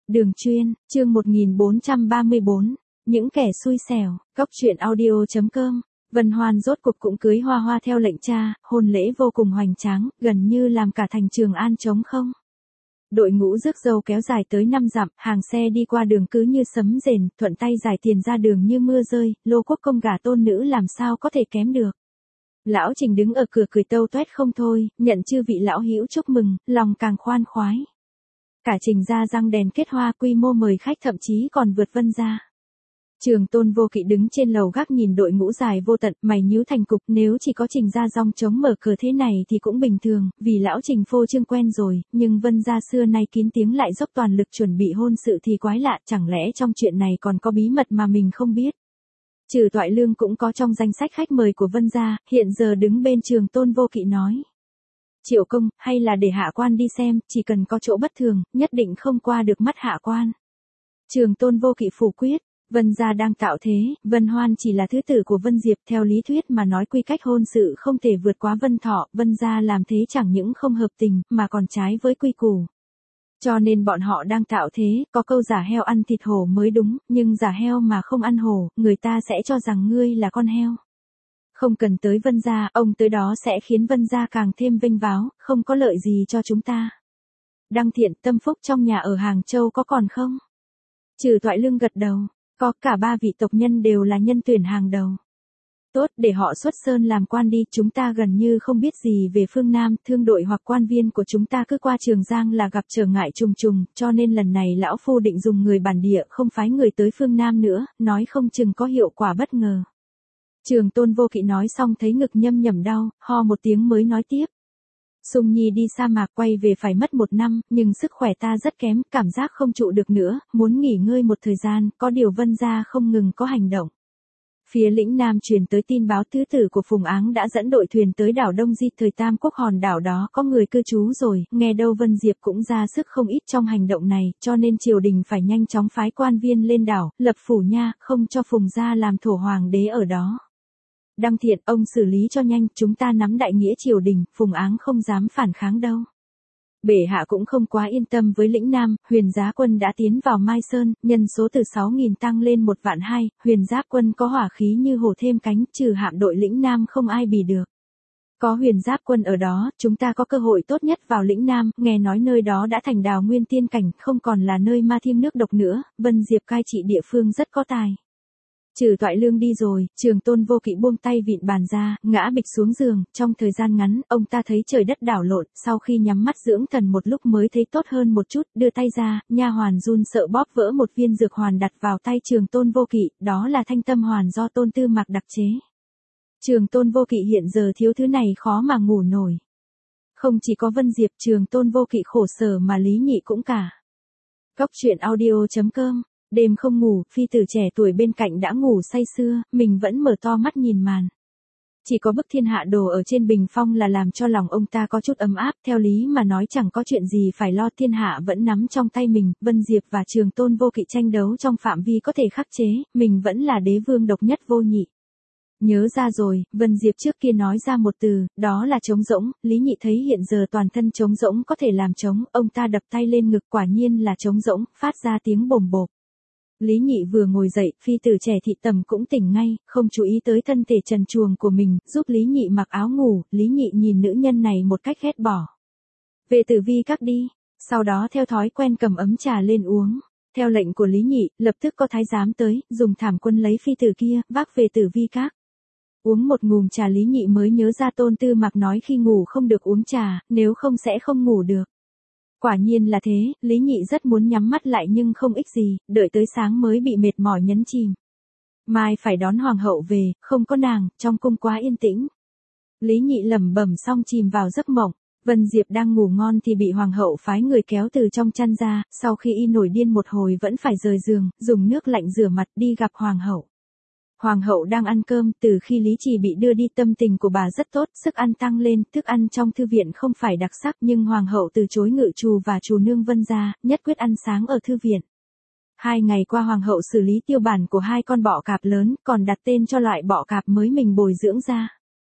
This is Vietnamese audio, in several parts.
Đường chuyên, chương 1434, những kẻ xui xẻo, Cóc truyện audio.com. Vân Hoan rốt cuộc cũng cưới Hoa Hoa theo lệnh cha, hôn lễ vô cùng hoành tráng, gần như làm cả thành Trường An trống không. Đội ngũ rước dâu kéo dài tới 5 dặm, hàng xe đi qua đường cứ như sấm rền, thuận tay giải tiền ra đường như mưa rơi, lô quốc công gả tôn nữ làm sao có thể kém được. Lão Trình đứng ở cửa cười tâu toét không thôi, nhận chư vị lão hữu chúc mừng, lòng càng khoan khoái. Cả Trình gia răng đèn kết hoa, quy mô mời khách thậm chí còn vượt Vân gia. Trường Tôn Vô Kỵ đứng trên lầu gác nhìn đội ngũ dài vô tận, mày nhíu thành cục, nếu chỉ có Trình gia rong trống mở cờ thế này thì cũng bình thường, vì lão Trình phô trương quen rồi, nhưng Vân gia xưa nay kín tiếng lại dốc toàn lực chuẩn bị hôn sự thì quái lạ, chẳng lẽ trong chuyện này còn có bí mật mà mình không biết. Trừ Toại Lương cũng có trong danh sách khách mời của Vân gia, hiện giờ đứng bên Trường Tôn Vô Kỵ nói: Triệu công, hay là để hạ quan đi xem, chỉ cần có chỗ bất thường, nhất định không qua được mắt hạ quan. Trường Tôn Vô Kỵ phủ quyết, Vân gia đang tạo thế, Vân Hoan chỉ là thứ tử của Vân Diệp, theo lý thuyết mà nói quy cách hôn sự không thể vượt quá Vân Thọ, Vân gia làm thế chẳng những không hợp tình, mà còn trái với quy củ. Cho nên bọn họ đang tạo thế, có câu giả heo ăn thịt hổ mới đúng, nhưng giả heo mà không ăn hổ, người ta sẽ cho rằng ngươi là con heo. Không cần tới Vân gia, ông tới đó sẽ khiến Vân gia càng thêm vênh váo, không có lợi gì cho chúng ta. Đăng Thiện, Tâm Phúc trong nhà ở Hàng Châu có còn không? Trừ Toại Lương gật đầu, có, cả ba vị tộc nhân đều là nhân tuyển hàng đầu. Tốt, để họ xuất sơn làm quan đi, chúng ta gần như không biết gì về phương Nam, thương đội hoặc quan viên của chúng ta cứ qua Trường Giang là gặp trở ngại trùng trùng, cho nên lần này lão phu định dùng người bản địa không phái người tới phương Nam nữa, nói không chừng có hiệu quả bất ngờ. Trường Tôn Vô Kỵ nói xong thấy ngực nhâm nhẩm đau, ho một tiếng mới nói tiếp. Sung Nhi đi sa mạc quay về phải mất 1 năm, nhưng sức khỏe ta rất kém, cảm giác không trụ được nữa, muốn nghỉ ngơi một thời gian, có điều Vân gia không ngừng có hành động. Phía lĩnh Nam truyền tới tin báo tứ tử của Phùng Áng đã dẫn đội thuyền tới đảo Đông Di, thời Tam Quốc hòn đảo đó có người cư trú rồi, nghe đâu Vân Diệp cũng ra sức không ít trong hành động này, cho nên triều đình phải nhanh chóng phái quan viên lên đảo, lập phủ nha, không cho Phùng gia làm thổ hoàng đế ở đó. Đăng Thiện, ông xử lý cho nhanh, chúng ta nắm đại nghĩa triều đình, Phùng Áng không dám phản kháng đâu. Bệ hạ cũng không quá yên tâm với lĩnh Nam, Huyền Giá quân đã tiến vào Mai Sơn, nhân số từ 6.000 tăng lên 1.200.000, Huyền Giáp quân có hỏa khí như hổ thêm cánh, trừ hạm đội lĩnh Nam không ai bì được. Có Huyền Giáp quân ở đó, chúng ta có cơ hội tốt nhất vào lĩnh Nam, nghe nói nơi đó đã thành đào nguyên tiên cảnh, không còn là nơi ma thiêm nước độc nữa, Vân Diệp cai trị địa phương rất có tài. Trừ Toại Lương đi rồi, Trường Tôn Vô Kỵ buông tay vịn bàn ra, ngã bịch xuống giường, trong thời gian ngắn, ông ta thấy trời đất đảo lộn, sau khi nhắm mắt dưỡng thần một lúc mới thấy tốt hơn một chút, đưa tay ra, nha hoàn run sợ bóp vỡ một viên dược hoàn đặt vào tay Trường Tôn Vô Kỵ, đó là thanh tâm hoàn do Tôn Tư Mạc đặc chế. Trường Tôn Vô Kỵ hiện giờ thiếu thứ này khó mà ngủ nổi. Không chỉ có Vân Diệp, Trường Tôn Vô Kỵ khổ sở mà Lý Nhị cũng cả. Cóc truyện audio.com. Đêm không ngủ, phi tử trẻ tuổi bên cạnh đã ngủ say sưa, mình vẫn mở to mắt nhìn màn. Chỉ có bức thiên hạ đồ ở trên bình phong là làm cho lòng ông ta có chút ấm áp, theo lý mà nói chẳng có chuyện gì phải lo, thiên hạ vẫn nắm trong tay mình, Vân Diệp và Trường Tôn Vô Kỵ tranh đấu trong phạm vi có thể khắc chế, mình vẫn là đế vương độc nhất vô nhị. Nhớ ra rồi, Vân Diệp trước kia nói ra một từ, đó là trống rỗng, Lý Nhị thấy hiện giờ toàn thân trống rỗng có thể làm trống, ông ta đập tay lên ngực, quả nhiên là trống rỗng, phát ra tiếng bồm bộp. Lý Nhị vừa ngồi dậy, phi tử trẻ Thị Tầm cũng tỉnh ngay, không chú ý tới thân thể trần truồng của mình, giúp Lý Nhị mặc áo ngủ, Lý Nhị nhìn nữ nhân này một cách ghét bỏ. Về tử vi các đi, sau đó theo thói quen cầm ấm trà lên uống. Theo lệnh của Lý Nhị, lập tức có thái giám tới, dùng thảm quân lấy phi tử kia, vác về tử vi các. Uống một ngụm trà Lý Nhị mới nhớ ra Tôn Tư Mạc nói khi ngủ không được uống trà, nếu không sẽ không ngủ được. Quả nhiên là thế, Lý Nhị rất muốn nhắm mắt lại nhưng không ích gì, đợi tới sáng mới bị mệt mỏi nhấn chìm. Mai phải đón hoàng hậu về, không có nàng, trong cung quá yên tĩnh. Lý Nhị lẩm bẩm xong chìm vào giấc mộng, Vân Diệp đang ngủ ngon thì bị hoàng hậu phái người kéo từ trong chăn ra, sau khi y nổi điên một hồi vẫn phải rời giường, dùng nước lạnh rửa mặt đi gặp hoàng hậu. Hoàng hậu đang ăn cơm, từ khi Lý Trì bị đưa đi tâm tình của bà rất tốt, sức ăn tăng lên, thức ăn trong thư viện không phải đặc sắc nhưng hoàng hậu từ chối ngự trù và trù nương Vân gia, nhất quyết ăn sáng ở thư viện. 2 ngày qua hoàng hậu xử lý tiêu bản của 2 con bọ cạp lớn, còn đặt tên cho loại bọ cạp mới mình bồi dưỡng ra.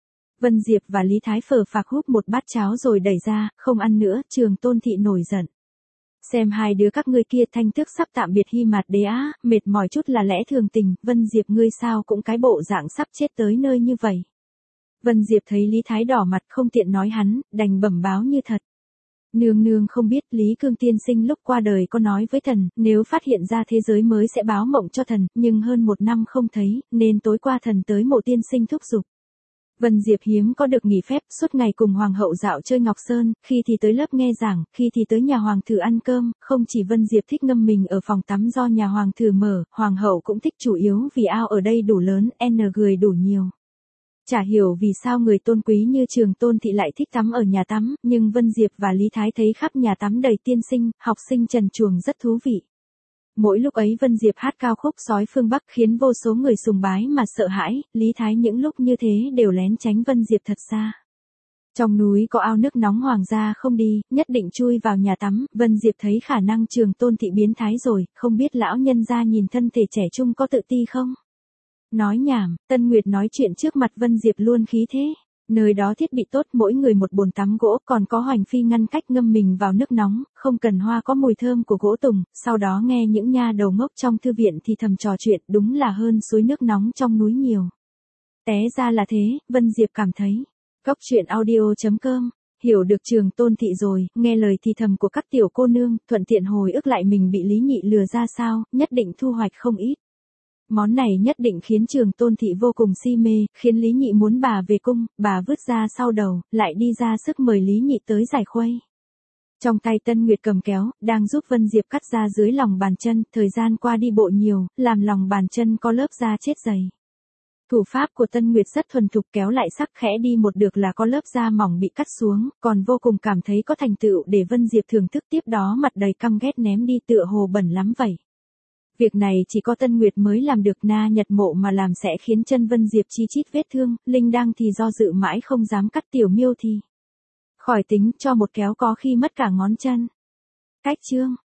Vân Diệp và Lý Thái phờ phạc húp một bát cháo rồi đẩy ra, không ăn nữa, Trường Tôn Thị nổi giận. Xem hai đứa các ngươi kia thanh tước sắp tạm biệt Hy Mạt Đế á, mệt mỏi chút là lẽ thường tình, Vân Diệp ngươi sao cũng cái bộ dạng sắp chết tới nơi như vậy. Vân Diệp thấy Lý Thái đỏ mặt không tiện nói hắn, đành bẩm báo như thật. Nương nương không biết Lý Cương tiên sinh lúc qua đời có nói với thần, nếu phát hiện ra thế giới mới sẽ báo mộng cho thần, nhưng hơn 1 năm không thấy, nên tối qua thần tới mộ tiên sinh thúc giục. Vân Diệp hiếm có được nghỉ phép, suốt ngày cùng Hoàng hậu dạo chơi Ngọc Sơn, khi thì tới lớp nghe giảng, khi thì tới nhà Hoàng thử ăn cơm, không chỉ Vân Diệp thích ngâm mình ở phòng tắm do nhà Hoàng thử mở, Hoàng hậu cũng thích chủ yếu vì ao ở đây đủ lớn, người đủ nhiều. Chả hiểu vì sao người tôn quý như Trường Tôn Thị lại thích tắm ở nhà tắm, nhưng Vân Diệp và Lý Thái thấy khắp nhà tắm đầy tiên sinh, học sinh trần truồng rất thú vị. Mỗi lúc ấy Vân Diệp hát cao khúc Sói phương Bắc khiến vô số người sùng bái mà sợ hãi, Lý Thái những lúc như thế đều lén tránh Vân Diệp thật xa. Trong núi có ao nước nóng hoàng gia không đi, nhất định chui vào nhà tắm, Vân Diệp thấy khả năng Trường Tôn Thị biến thái rồi, không biết lão nhân gia nhìn thân thể trẻ trung có tự ti không? Nói nhảm, Tân Nguyệt nói chuyện trước mặt Vân Diệp luôn khí thế. Nơi đó thiết bị tốt, mỗi người một bồn tắm gỗ, còn có hoành phi ngăn cách ngâm mình vào nước nóng, không cần hoa có mùi thơm của gỗ tùng, sau đó nghe những nha đầu ngốc trong thư viện thì thầm trò chuyện, đúng là hơn suối nước nóng trong núi nhiều. Té ra là thế, Vân Diệp cảm thấy. Cóc truyện audio.com, hiểu được Trường Tôn Thị rồi, nghe lời thì thầm của các tiểu cô nương, thuận tiện hồi ức lại mình bị Lý Nhị lừa ra sao, nhất định thu hoạch không ít. Món này nhất định khiến Trường Tôn Thị vô cùng si mê, khiến Lý Nhị muốn bà về cung, bà vứt ra sau đầu, lại đi ra sức mời Lý Nhị tới giải khuây. Trong tay Tân Nguyệt cầm kéo, đang giúp Vân Diệp cắt ra dưới lòng bàn chân, thời gian qua đi bộ nhiều, làm lòng bàn chân có lớp da chết dày. Thủ pháp của Tân Nguyệt rất thuần thục, kéo lại sắc khẽ đi một được là có lớp da mỏng bị cắt xuống, còn vô cùng cảm thấy có thành tựu để Vân Diệp thưởng thức, tiếp đó mặt đầy căm ghét ném đi tựa hồ bẩn lắm vậy. Việc này chỉ có Tân Nguyệt mới làm được, Na Nhật Mộ mà làm sẽ khiến chân Vân Diệp chi chít vết thương, Linh Đăng thì do dự mãi không dám cắt, Tiểu Miêu thì khỏi tính, cho một kéo có khi mất cả ngón chân. Cách chương